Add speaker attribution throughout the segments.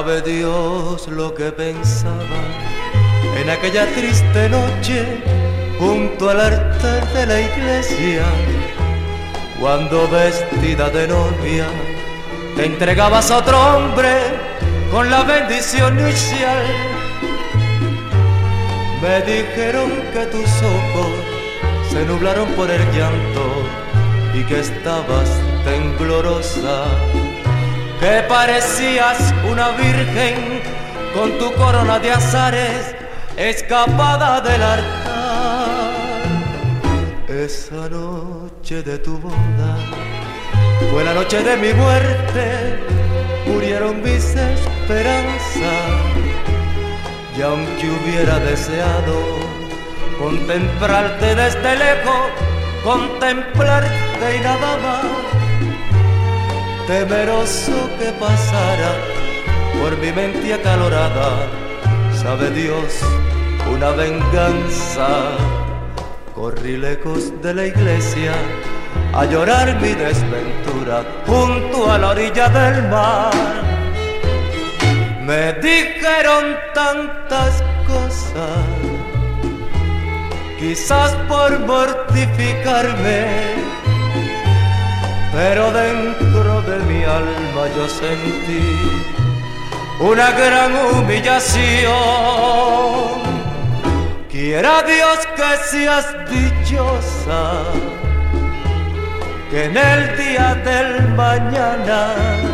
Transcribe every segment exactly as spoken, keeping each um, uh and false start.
Speaker 1: Sabe Dios lo que pensaba en aquella triste noche junto al altar de la iglesia, cuando vestida de novia te entregabas a otro hombre con la bendición inicial. Me dijeron que tus ojos se nublaron por el llanto y que estabas temblorosa, que parecías una virgen con tu corona de azares escapada del altar. Esa noche de tu boda fue la noche de mi muerte, murieron mis esperanzas, y aunque hubiera deseado contemplarte desde lejos, contemplarte y nada más, temeroso que pasara por mi mente acalorada, sabe Dios, una venganza. Corrí lejos de la iglesia a llorar mi desventura junto a la orilla del mar. Me dijeron tantas cosas, quizás por mortificarme, pero dentro de mi alma yo sentí una gran humillación. Quiera Dios que seas dichosa, que en el día del mañana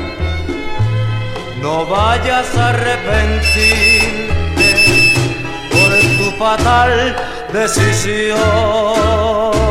Speaker 1: no vayas a arrepentirte por tu fatal decisión.